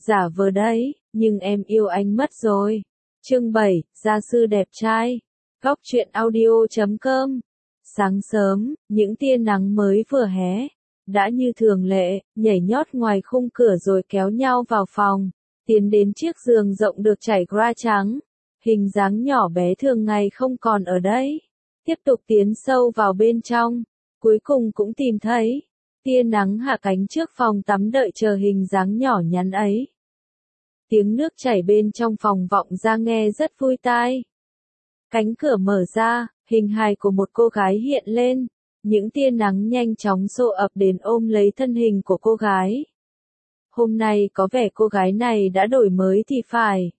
Giả vờ đấy, nhưng em yêu anh mất rồi. Chương 7, gia sư đẹp trai. Góc truyện audio.com. Sáng sớm, những tia nắng mới vừa hé, đã như thường lệ, nhảy nhót ngoài khung cửa rồi kéo nhau vào phòng, tiến đến chiếc giường rộng được trải gra trắng. Hình dáng nhỏ bé thường ngày không còn ở đấy. Tiếp tục tiến sâu vào bên trong, cuối cùng cũng tìm thấy. Tia nắng hạ cánh trước phòng tắm đợi chờ hình dáng nhỏ nhắn ấy. Tiếng nước chảy bên trong phòng vọng ra nghe rất vui tai. Cánh cửa mở ra, hình hài của một cô gái hiện lên. Những tia nắng nhanh chóng xô ập đến ôm lấy thân hình của cô gái. Hôm nay có vẻ cô gái này đã đổi mới thì phải.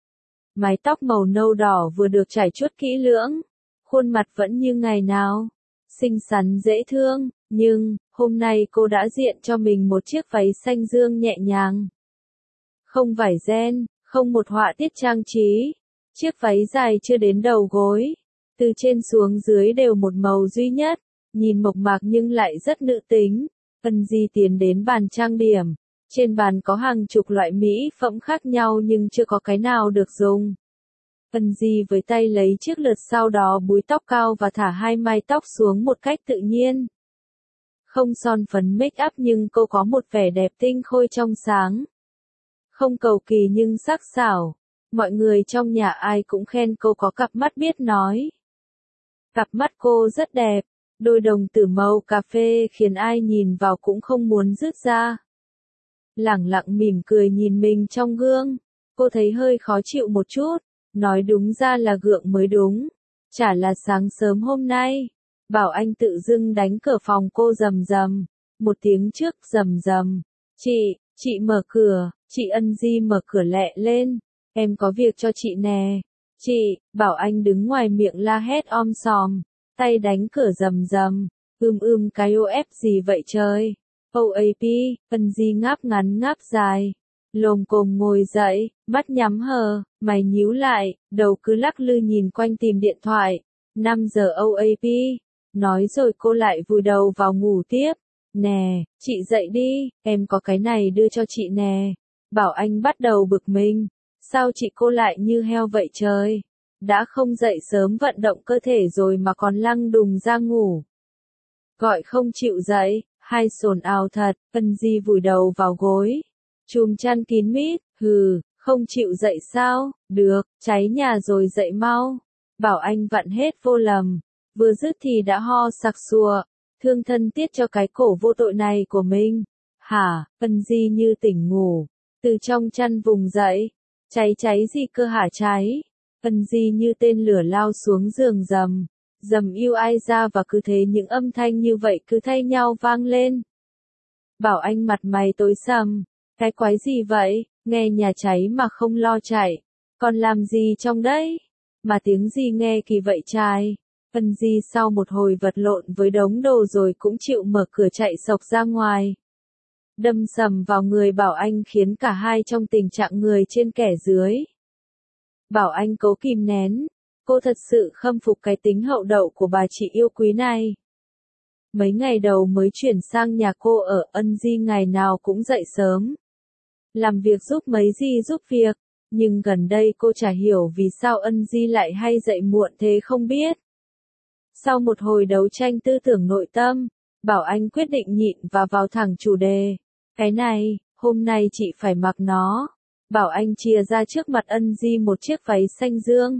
Mái tóc màu nâu đỏ vừa được trải chuốt kỹ lưỡng. Khuôn mặt vẫn như ngày nào. Xinh xắn dễ thương, nhưng, hôm nay cô đã diện cho mình một chiếc váy xanh dương nhẹ nhàng. Không vải ren, không một họa tiết trang trí. Chiếc váy dài chưa đến đầu gối. Từ trên xuống dưới đều một màu duy nhất, nhìn mộc mạc nhưng lại rất nữ tính. Ân Di tiến đến bàn trang điểm. Trên bàn có hàng chục loại mỹ phẩm khác nhau nhưng chưa có cái nào được dùng. Ân Di với tay lấy chiếc lược sau đó búi tóc cao và thả hai mái tóc xuống một cách tự nhiên. Không son phấn make up nhưng cô có một vẻ đẹp tinh khôi trong sáng. Không cầu kỳ nhưng sắc sảo. Mọi người trong nhà ai cũng khen cô có cặp mắt biết nói. Cặp mắt cô rất đẹp. Đôi đồng tử màu cà phê khiến ai nhìn vào cũng không muốn rứt ra. Lẳng lặng mỉm cười nhìn mình trong gương. Cô thấy hơi khó chịu một chút. Nói đúng ra là gượng mới đúng. Chả là sáng sớm hôm nay. Bảo Anh tự dưng đánh cửa phòng cô rầm rầm. Một tiếng trước rầm rầm. Chị mở cửa. Chị Ân Di mở cửa lẹ lên. Em có việc cho chị nè. Chị, Bảo Anh đứng ngoài miệng la hét om sòm. Tay đánh cửa rầm rầm. Cái OF gì vậy trời. OAP, Ân Di ngáp ngắn ngáp dài. Lồm cồm ngồi dậy, mắt nhắm hờ, mày nhíu lại, đầu cứ lắc lư nhìn quanh tìm điện thoại. 5 giờ OAP. Nói rồi cô lại vùi đầu vào ngủ tiếp. Nè, chị dậy đi, em có cái này đưa cho chị nè. Bảo Anh bắt đầu bực mình. Sao chị cô lại như heo vậy trời? Đã không dậy sớm vận động cơ thể rồi mà còn lăng đùng ra ngủ. Gọi không chịu dậy, hai sồn ào thật, Ân Di vùi đầu vào gối. Chùm chăn kín mít, không chịu dậy sao? Được, cháy nhà rồi dậy mau. Bảo Anh vặn hết vô lầm. Vừa dứt thì đã ho sặc sùa. Thương thân tiếc cho cái cổ vô tội này của mình. Hả, Ân Di như tỉnh ngủ. Từ trong chăn vùng dậy. Cháy gì cơ hả cháy? Ân Di như tên lửa lao xuống giường dầm yêu ai ra và cứ thế những âm thanh như vậy cứ thay nhau vang lên. Bảo Anh mặt mày tối sầm. Cái quái gì vậy, nghe nhà cháy mà không lo chạy. Còn làm gì trong đấy? Mà tiếng gì nghe kỳ vậy trai? Ân Di sau một hồi vật lộn với đống đồ rồi cũng chịu mở cửa chạy xộc ra ngoài. Đâm sầm vào người Bảo Anh khiến cả hai trong tình trạng người trên kẻ dưới. Bảo Anh cố kìm nén. Cô thật sự khâm phục cái tính hậu đậu của bà chị yêu quý này. Mấy ngày đầu mới chuyển sang nhà cô ở, Ân Di ngày nào cũng dậy sớm. Làm việc giúp mấy Di giúp việc. Nhưng gần đây cô chả hiểu vì sao Ân Di lại hay dậy muộn thế không biết. Sau một hồi đấu tranh tư tưởng nội tâm, Bảo Anh quyết định nhịn và vào thẳng chủ đề. Cái này, hôm nay chị phải mặc nó. Bảo Anh chìa ra trước mặt Ân Di một chiếc váy xanh dương.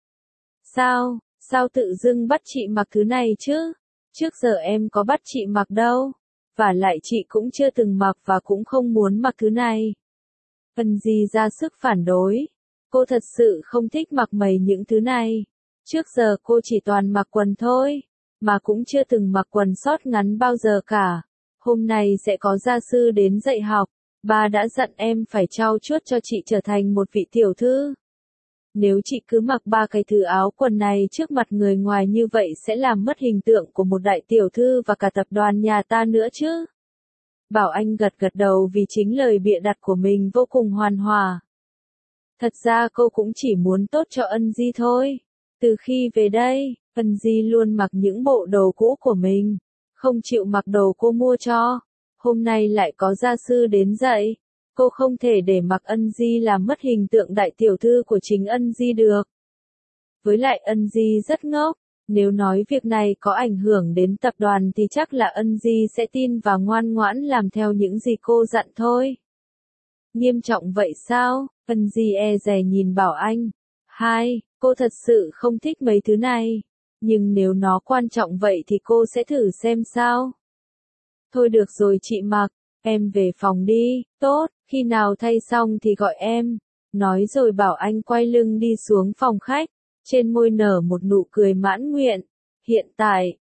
Sao tự dưng bắt chị mặc thứ này chứ? Trước giờ em có bắt chị mặc đâu. Và lại chị cũng chưa từng mặc và cũng không muốn mặc thứ này. Ân Di ra sức phản đối. Cô thật sự không thích mặc mấy những thứ này. Trước giờ cô chỉ toàn mặc quần thôi. Mà cũng chưa từng mặc quần short ngắn bao giờ cả. Hôm nay sẽ có gia sư đến dạy học. Ba đã dặn em phải trau chuốt cho chị trở thành một vị tiểu thư. Nếu chị cứ mặc ba cái thứ áo quần này trước mặt người ngoài như vậy sẽ làm mất hình tượng của một đại tiểu thư và cả tập đoàn nhà ta nữa chứ. Bảo Anh gật đầu vì chính lời bịa đặt của mình vô cùng hoàn hòa. Thật ra cô cũng chỉ muốn tốt cho Ân Di thôi. Từ khi về đây, Ân Di luôn mặc những bộ đồ cũ của mình. Không chịu mặc đồ cô mua cho. Hôm nay lại có gia sư đến dạy. Cô không thể để mặc Ân Di làm mất hình tượng đại tiểu thư của chính Ân Di được. Với lại Ân Di rất ngốc, nếu nói việc này có ảnh hưởng đến tập đoàn thì chắc là Ân Di sẽ tin và ngoan ngoãn làm theo những gì cô dặn thôi. Nghiêm trọng vậy sao? Ân Di e dè nhìn Bảo Anh. Cô thật sự không thích mấy thứ này. Nhưng nếu nó quan trọng vậy thì cô sẽ thử xem sao. Thôi được rồi chị Mặc, em về phòng đi, tốt, khi nào thay xong thì gọi em. Nói rồi Bảo Anh quay lưng đi xuống phòng khách, trên môi nở một nụ cười mãn nguyện. Hiện tại,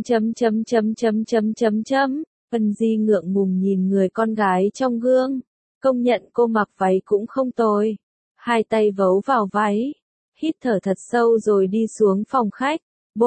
Ân Di ngượng ngùng nhìn người con gái trong gương. Công nhận cô mặc váy cũng không tồi. Hai tay vấu vào váy, hít thở thật sâu rồi đi xuống phòng khách.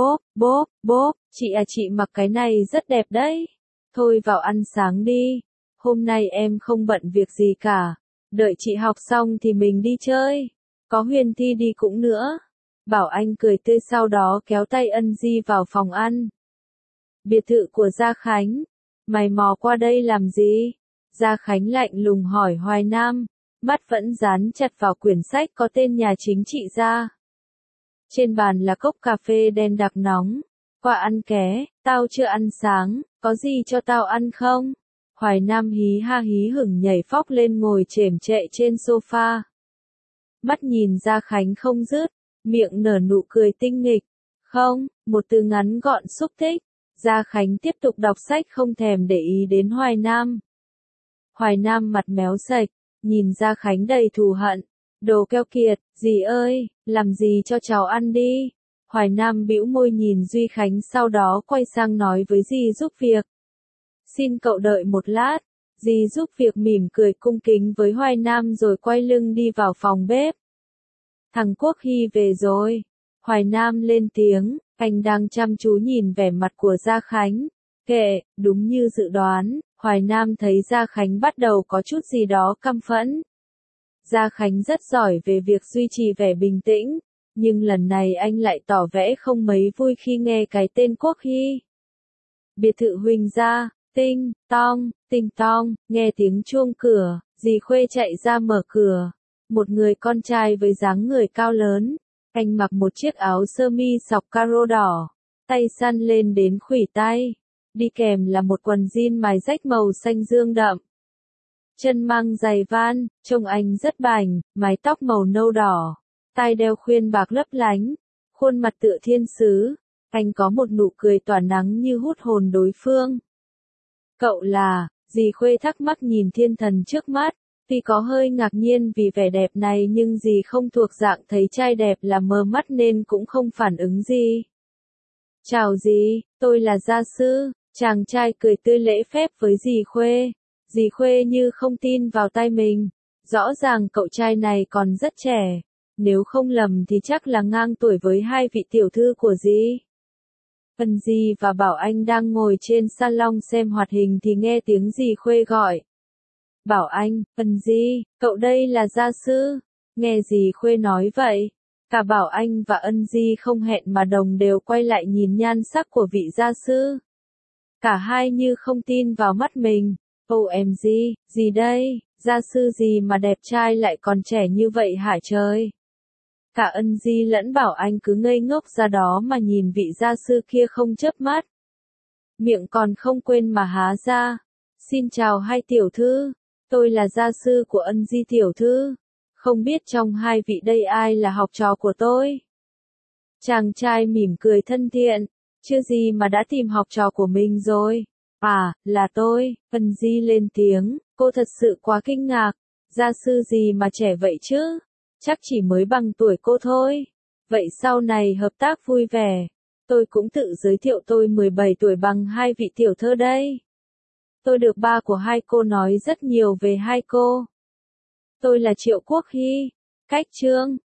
Bốp, chị mặc cái này rất đẹp đấy. Thôi vào ăn sáng đi. Hôm nay em không bận việc gì cả. Đợi chị học xong thì mình đi chơi. Có Huyền Thi đi cũng nữa. Bảo Anh cười tươi sau đó kéo tay Ân Di vào phòng ăn. Biệt thự của Gia Khánh. Mày mò qua đây làm gì? Gia Khánh lạnh lùng hỏi Hoài Nam. Mắt vẫn dán chặt vào quyển sách có tên nhà chính trị Gia. Trên bàn là cốc cà phê đen đặc nóng. Qua ăn ké, tao chưa ăn sáng, có gì cho tao ăn không? Hoài Nam hí ha hí hửng nhảy phóc lên ngồi chềm chệ trên sofa. Mắt nhìn Gia Khánh không dứt, miệng nở nụ cười tinh nghịch. Không, một từ ngắn gọn xúc tích. Gia Khánh tiếp tục đọc sách không thèm để ý đến Hoài Nam. Hoài Nam mặt méo sạch, nhìn Gia Khánh đầy thù hận. Đồ keo kiệt, dì ơi, làm gì cho cháu ăn đi. Hoài Nam bĩu môi nhìn Duy Khánh sau đó quay sang nói với dì giúp việc. Xin cậu đợi một lát. Dì giúp việc mỉm cười cung kính với Hoài Nam rồi quay lưng đi vào phòng bếp. Thằng Quốc Hy về rồi. Hoài Nam lên tiếng, anh đang chăm chú nhìn vẻ mặt của Gia Khánh. Kệ, đúng như dự đoán, Hoài Nam thấy Gia Khánh bắt đầu có chút gì đó căm phẫn. Gia Khánh rất giỏi về việc duy trì vẻ bình tĩnh, nhưng lần này anh lại tỏ vẻ không mấy vui khi nghe cái tên Quốc Hy. Biệt thự Huỳnh gia, tinh tong, nghe tiếng chuông cửa, dì Khuê chạy ra mở cửa. Một người con trai với dáng người cao lớn, anh mặc một chiếc áo sơ mi sọc caro đỏ, tay săn lên đến khuỷu tay, đi kèm là một quần jean mài rách màu xanh dương đậm. Chân mang giày van, trông anh rất bảnh, mái tóc màu nâu đỏ, tai đeo khuyên bạc lấp lánh, khuôn mặt tựa thiên sứ, anh có một nụ cười tỏa nắng như hút hồn đối phương. Cậu là, dì Khuê thắc mắc nhìn thiên thần trước mắt, tuy có hơi ngạc nhiên vì vẻ đẹp này nhưng dì không thuộc dạng thấy trai đẹp là mờ mắt nên cũng không phản ứng gì. Chào dì, tôi là gia sư, chàng trai cười tươi lễ phép với dì Khuê. Dì Khuê như không tin vào tai mình, rõ ràng cậu trai này còn rất trẻ, nếu không lầm thì chắc là ngang tuổi với hai vị tiểu thư của dì. Ân Di và Bảo Anh đang ngồi trên salon xem hoạt hình thì nghe tiếng dì Khuê gọi. Bảo Anh, Ân Di, cậu đây là gia sư. Nghe dì Khuê nói vậy, cả Bảo Anh và Ân Di không hẹn mà đồng đều quay lại nhìn nhan sắc của vị gia sư. Cả hai như không tin vào mắt mình. OMG, gì đây, gia sư gì mà đẹp trai lại còn trẻ như vậy hả trời? Cả Ân Di lẫn Bảo Anh cứ ngây ngốc ra đó mà nhìn vị gia sư kia không chớp mắt. Miệng còn không quên mà há ra. Xin chào hai tiểu thư, tôi là gia sư của Ân Di tiểu thư. Không biết trong hai vị đây ai là học trò của tôi? Chàng trai mỉm cười thân thiện, chưa gì mà đã tìm học trò của mình rồi. À, là tôi, Ân Di lên tiếng, cô thật sự quá kinh ngạc, gia sư gì mà trẻ vậy chứ? Chắc chỉ mới bằng tuổi cô thôi. Vậy sau này hợp tác vui vẻ. Tôi cũng tự giới thiệu tôi 17 tuổi bằng hai vị tiểu thơ đây. Tôi được ba của hai cô nói rất nhiều về hai cô. Tôi là Triệu Quốc Hy. Cách chương.